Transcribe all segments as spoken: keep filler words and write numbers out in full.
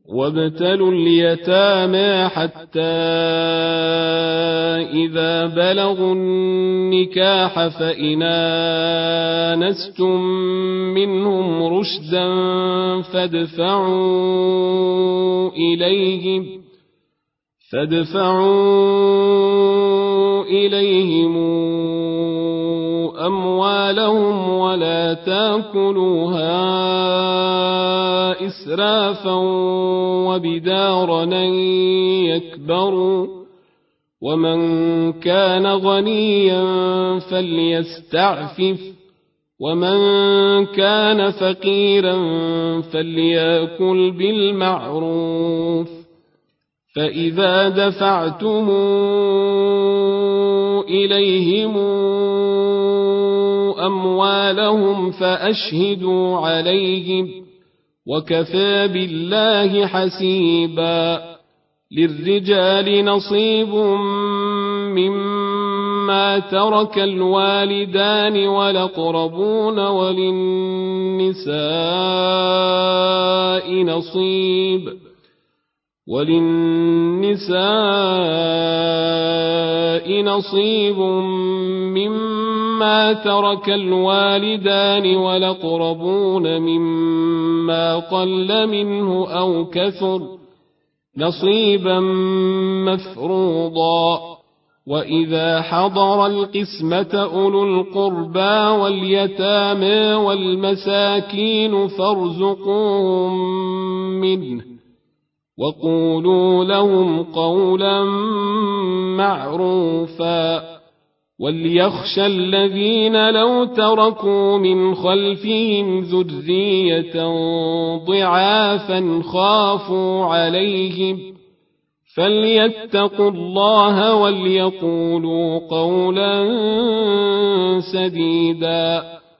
وابتلوا اليتامى حتى إذا بلغوا النكاح فإن آنستم منهم رشدا فادفعوا إليهم فادفعوا إليهم أموالهم ولا تأكلوها إسرافا وبدارا أن يكبروا ومن كان غنيا فليستعفف ومن كان فقيرا فليأكل بالمعروف فإذا دفعتم إليهم أموالهم فأشهدوا عليهم وكفى بالله حسيبا للرجال نصيب مما ترك الوالدان والأقربون وللنساء نصيب وللنساء نصيب مما ترك الوالدان والأقربون مما قل منه أو كثر نصيبا مفروضا وإذا حضر القسمة أولو القربى واليتامى والمساكين فارزقوهم منه وقولوا لهم قولا معروفا وليخشى الذين لو تركوا من خلفهم ذرية ضعافا خافوا عليهم فليتقوا الله وليقولوا قولا سديدا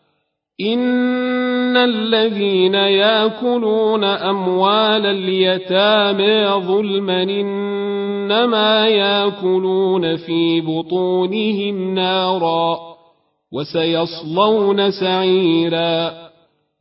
إن الذين يأكلون أموال اليتامى ظلما إنما يأكلون في بطونهم نارا وسيصلون سعيرا